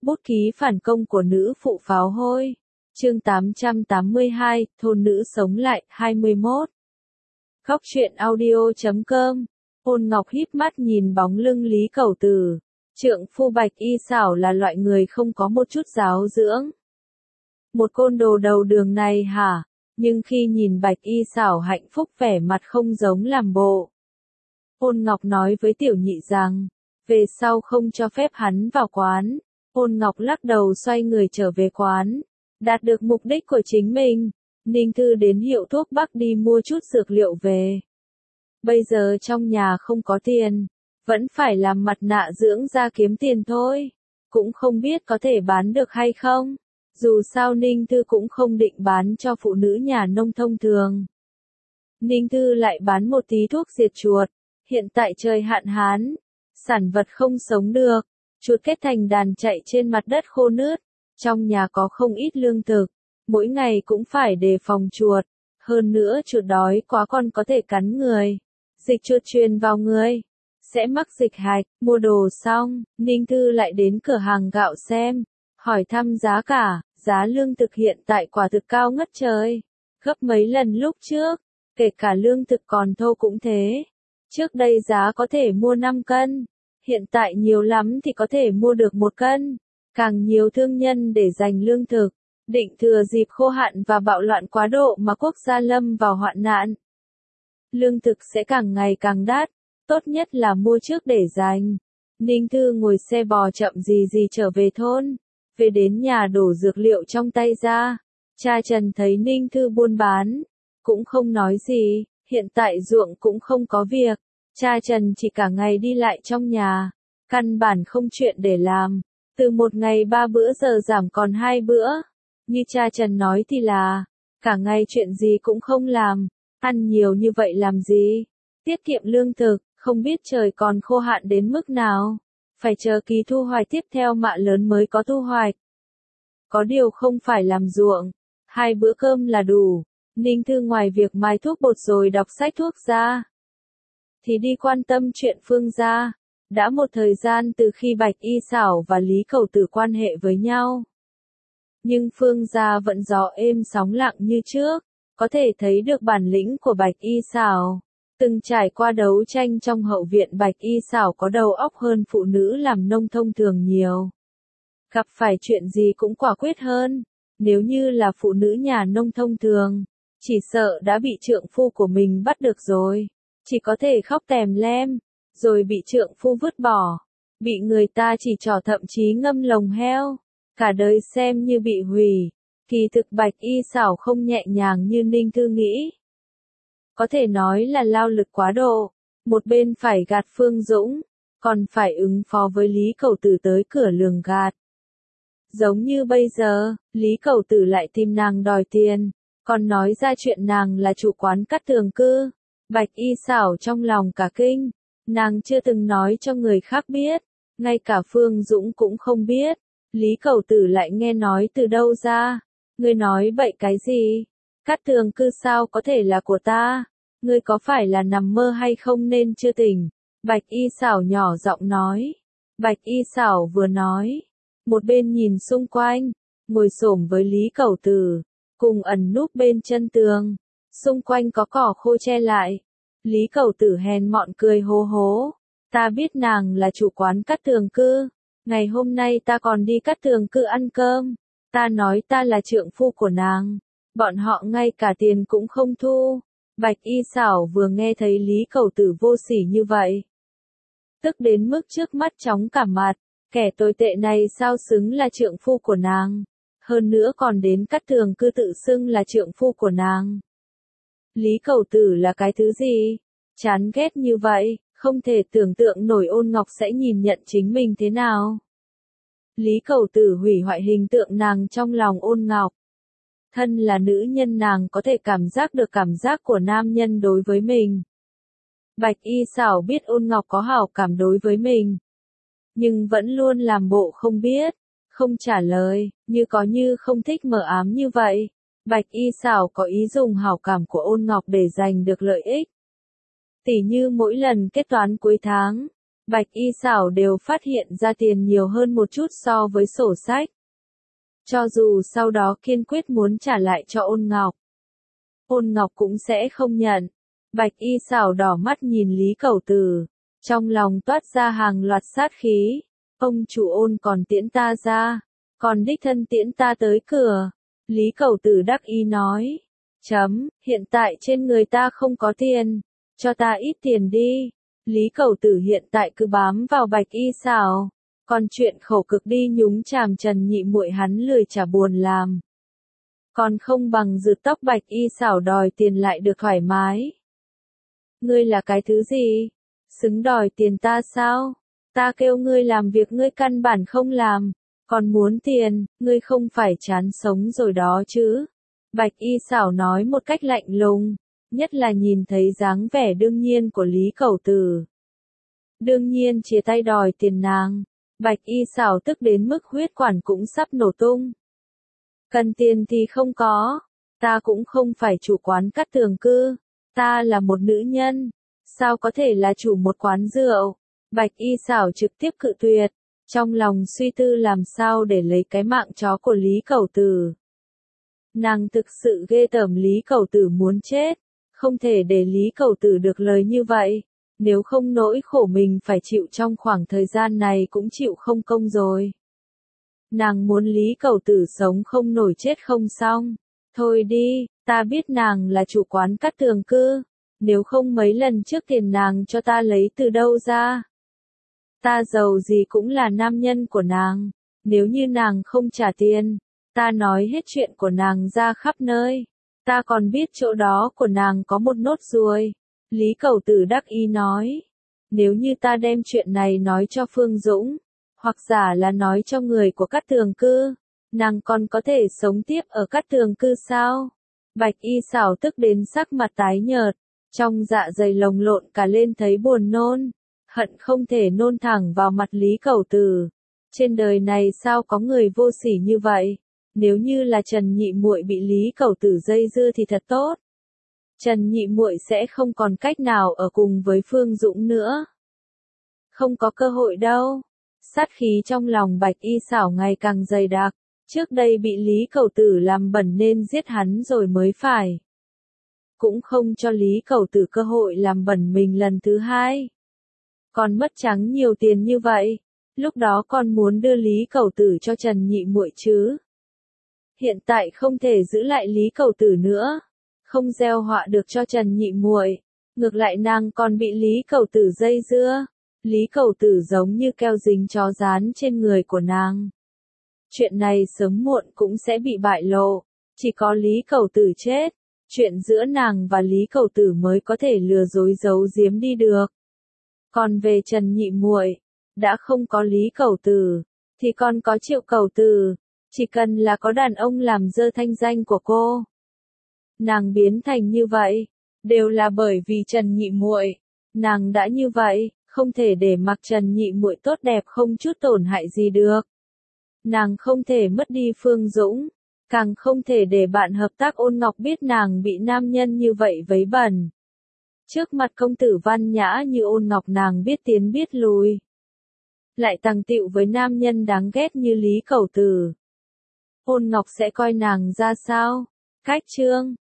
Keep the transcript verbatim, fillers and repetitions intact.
Bút ký phản công của nữ phụ pháo hôi. Chương tám trăm tám mươi hai, thôn nữ sống lại, hai mươi mốt. Góc truyện audio chấm com. Ôn Ngọc híp mắt nhìn bóng lưng Lý Cẩu Tử. Trượng phu Bạch Y Xảo là loại người không có một chút giáo dưỡng. Một côn đồ đầu đường này hả? Nhưng khi nhìn Bạch Y Xảo hạnh phúc vẻ mặt không giống làm bộ. Ôn Ngọc nói với tiểu nhị rằng, về sau không cho phép hắn vào quán. Ôn Ngọc lắc đầu xoay người trở về quán. Đạt được mục đích của chính mình, Ninh Thư đến hiệu thuốc Bắc đi mua chút dược liệu về. Bây giờ trong nhà không có tiền, vẫn phải làm mặt nạ dưỡng da kiếm tiền thôi. Cũng không biết có thể bán được hay không. Dù sao Ninh Thư cũng không định bán cho phụ nữ nhà nông thông thường. Ninh Thư lại bán một tí thuốc diệt chuột. Hiện tại trời hạn hán, sản vật không sống được, chuột kết thành đàn chạy trên mặt đất khô nứt. Trong nhà có không ít lương thực, mỗi ngày cũng phải đề phòng chuột. Hơn nữa chuột đói quá còn có thể cắn người. Dịch chuột truyền vào người, sẽ mắc dịch hạch. Mua đồ xong, Ninh Thư lại đến cửa hàng gạo xem, hỏi thăm giá cả. Giá lương thực hiện tại quả thực cao ngất trời, gấp mấy lần lúc trước, kể cả lương thực còn thô cũng thế. Trước đây giá có thể mua năm cân, hiện tại nhiều lắm thì có thể mua được một cân. Càng nhiều thương nhân để dành lương thực, định thừa dịp khô hạn và bạo loạn quá độ mà quốc gia lâm vào hoạn nạn. Lương thực sẽ càng ngày càng đắt, tốt nhất là mua trước để dành. Ninh Thư ngồi xe bò chậm gì gì trở về thôn, về đến nhà đổ dược liệu trong tay ra. Cha Trần thấy Ninh Thư buôn bán, cũng không nói gì, hiện tại ruộng cũng không có việc. Cha Trần chỉ cả ngày đi lại trong nhà, căn bản không chuyện để làm. Từ một ngày ba bữa giờ giảm còn hai bữa. Như cha Trần nói thì là, cả ngày chuyện gì cũng không làm, ăn nhiều như vậy làm gì? Tiết kiệm lương thực, không biết trời còn khô hạn đến mức nào. Phải chờ kỳ thu hoạch tiếp theo mạ lớn mới có thu hoạch. Có điều không phải làm ruộng, hai bữa cơm là đủ. Ninh Thư ngoài việc mài thuốc bột rồi đọc sách thuốc ra, thì đi quan tâm chuyện Phương gia. Đã một thời gian từ khi Bạch Y Xảo và Lý Cẩu Tử quan hệ với nhau. Nhưng Phương gia vẫn gió êm sóng lặng như trước, có thể thấy được bản lĩnh của Bạch Y Xảo. Từng trải qua đấu tranh trong hậu viện Bạch Y Xảo có đầu óc hơn phụ nữ làm nông thông thường nhiều. Gặp phải chuyện gì cũng quả quyết hơn, nếu như là phụ nữ nhà nông thông thường, chỉ sợ đã bị trượng phu của mình bắt được rồi, chỉ có thể khóc tèm lem, rồi bị trượng phu vứt bỏ, bị người ta chỉ trỏ thậm chí ngâm lồng heo, cả đời xem như bị hủy. Kỳ thực Bạch Y Xảo không nhẹ nhàng như Ninh Thư nghĩ. Có thể nói là lao lực quá độ, một bên phải gạt Phương Dũng, còn phải ứng phó với Lý Cẩu Tử tới cửa lường gạt. Giống như bây giờ, Lý Cẩu Tử lại tìm nàng đòi tiền, còn nói ra chuyện nàng là chủ quán cắt tường cư. Bạch Y Xảo trong lòng cả kinh, nàng chưa từng nói cho người khác biết, ngay cả Phương Dũng cũng không biết. Lý Cẩu Tử lại nghe nói từ đâu ra, ngươi nói bậy cái gì? Cát tường cư sao có thể là của ta? Ngươi có phải là nằm mơ hay không nên chưa tỉnh? Bạch Y Xảo nhỏ giọng nói. Bạch Y Xảo vừa nói, một bên nhìn xung quanh, ngồi xổm với Lý Cẩu Tử, cùng ẩn núp bên chân tường, xung quanh có cỏ khô che lại. Lý Cẩu Tử hèn mọn cười hố hố, ta biết nàng là chủ quán cát tường cư, ngày hôm nay ta còn đi cát tường cư ăn cơm, ta nói ta là trượng phu của nàng, bọn họ ngay cả tiền cũng không thu. Bạch Y Xảo vừa nghe thấy Lý Cẩu Tử vô sỉ như vậy, tức đến mức trước mắt chóng cả mặt, kẻ tồi tệ này sao xứng là trượng phu của nàng, hơn nữa còn đến cát tường cư tự xưng là trượng phu của nàng. Lý Cẩu Tử là cái thứ gì? Chán ghét như vậy, không thể tưởng tượng nổi Ôn Ngọc sẽ nhìn nhận chính mình thế nào. Lý Cẩu Tử hủy hoại hình tượng nàng trong lòng Ôn Ngọc. Thân là nữ nhân nàng có thể cảm giác được cảm giác của nam nhân đối với mình. Bạch Y Xảo biết Ôn Ngọc có hảo cảm đối với mình, nhưng vẫn luôn làm bộ không biết, không trả lời, như có như không thích mờ ám như vậy. Bạch Y Xảo có ý dùng hảo cảm của Ôn Ngọc để giành được lợi ích. Tỉ như mỗi lần kết toán cuối tháng, Bạch Y Xảo đều phát hiện ra tiền nhiều hơn một chút so với sổ sách. Cho dù sau đó kiên quyết muốn trả lại cho Ôn Ngọc, Ôn Ngọc cũng sẽ không nhận. Bạch Y Xảo đỏ mắt nhìn Lý Cẩu Tử, trong lòng toát ra hàng loạt sát khí. Ông chủ Ôn còn tiễn ta ra, còn đích thân tiễn ta tới cửa. Lý Cẩu Tử đắc ý nói. Chấm, hiện tại trên người ta không có tiền, cho ta ít tiền đi. Lý Cẩu Tử hiện tại cứ bám vào Bạch Y Xảo, còn chuyện khẩu cực đi nhúng chàm Trần Nhị Muội hắn lười chả buồn làm. Còn không bằng rượt tóc Bạch Y Xảo đòi tiền lại được thoải mái. Ngươi là cái thứ gì? Xứng đòi tiền ta sao? Ta kêu ngươi làm việc ngươi căn bản không làm, còn muốn tiền, ngươi không phải chán sống rồi đó chứ? Bạch Y Xảo nói một cách lạnh lùng, nhất là nhìn thấy dáng vẻ đương nhiên của Lý Cẩu Tử. Đương nhiên chia tay đòi tiền nàng, Bạch Y Xảo tức đến mức huyết quản cũng sắp nổ tung. Cần tiền thì không có, ta cũng không phải chủ quán Cát Tường Cư, ta là một nữ nhân, sao có thể là chủ một quán rượu? Bạch Y Xảo trực tiếp cự tuyệt, trong lòng suy tư làm sao để lấy cái mạng chó của Lý Cẩu Tử. Nàng thực sự ghê tởm Lý Cẩu Tử muốn chết, không thể để Lý Cẩu Tử được lời như vậy, nếu không nỗi khổ mình phải chịu trong khoảng thời gian này cũng chịu không công rồi. Nàng muốn Lý Cẩu Tử sống không nổi chết không xong. Thôi đi, ta biết nàng là chủ quán Cát Tường Cư, nếu không mấy lần trước tiền nàng cho ta lấy từ đâu ra. Ta giàu gì cũng là nam nhân của nàng, nếu như nàng không trả tiền, ta nói hết chuyện của nàng ra khắp nơi. Ta còn biết chỗ đó của nàng có một nốt ruồi. Lý Cẩu Tử đắc ý nói. Nếu như ta đem chuyện này nói cho Phương Dũng, hoặc giả là nói cho người của Cát Tường Cư, nàng còn có thể sống tiếp ở Cát Tường Cư sao? Bạch Y Xảo tức đến sắc mặt tái nhợt, trong dạ dày lồng lộn cả lên thấy buồn nôn, hận không thể nôn thẳng vào mặt Lý Cẩu Tử. Trên đời này sao có người vô sỉ như vậy? Nếu như là Trần Nhị Muội bị Lý Cẩu Tử dây dưa thì thật tốt. Trần Nhị Muội sẽ không còn cách nào ở cùng với Phương Dũng nữa. Không có cơ hội đâu. Sát khí trong lòng Bạch Y Xảo ngày càng dày đặc, trước đây bị Lý Cẩu Tử làm bẩn nên giết hắn rồi mới phải. Cũng không cho Lý Cẩu Tử cơ hội làm bẩn mình lần thứ hai. Còn mất trắng nhiều tiền như vậy, lúc đó còn muốn đưa Lý Cẩu Tử cho Trần Nhị Muội chứ. Hiện tại không thể giữ lại Lý Cẩu Tử nữa, không gieo họa được cho Trần Nhị Muội, ngược lại nàng còn bị Lý Cẩu Tử dây dưa. Lý Cẩu Tử giống như keo dính chó dán trên người của nàng. Chuyện này sớm muộn cũng sẽ bị bại lộ, chỉ có Lý Cẩu Tử chết, chuyện giữa nàng và Lý Cẩu Tử mới có thể lừa dối giấu giếm đi được. Còn về Trần Nhị Muội, đã không có Lý Cẩu Tử, thì còn có Triệu Cẩu Tử, chỉ cần là có đàn ông làm dơ thanh danh của cô. Nàng biến thành như vậy, đều là bởi vì Trần Nhị Muội, nàng đã như vậy, không thể để mặc Trần Nhị Muội tốt đẹp không chút tổn hại gì được. Nàng không thể mất đi Phương Dũng, càng không thể để bạn hợp tác Ôn Ngọc biết nàng bị nam nhân như vậy vấy bẩn. Trước mặt công tử văn nhã như Ôn Ngọc nàng biết tiến biết lùi. Lại tằng tịu với nam nhân đáng ghét như Lý Cẩu Tử. Ôn Ngọc sẽ coi nàng ra sao? Cách chương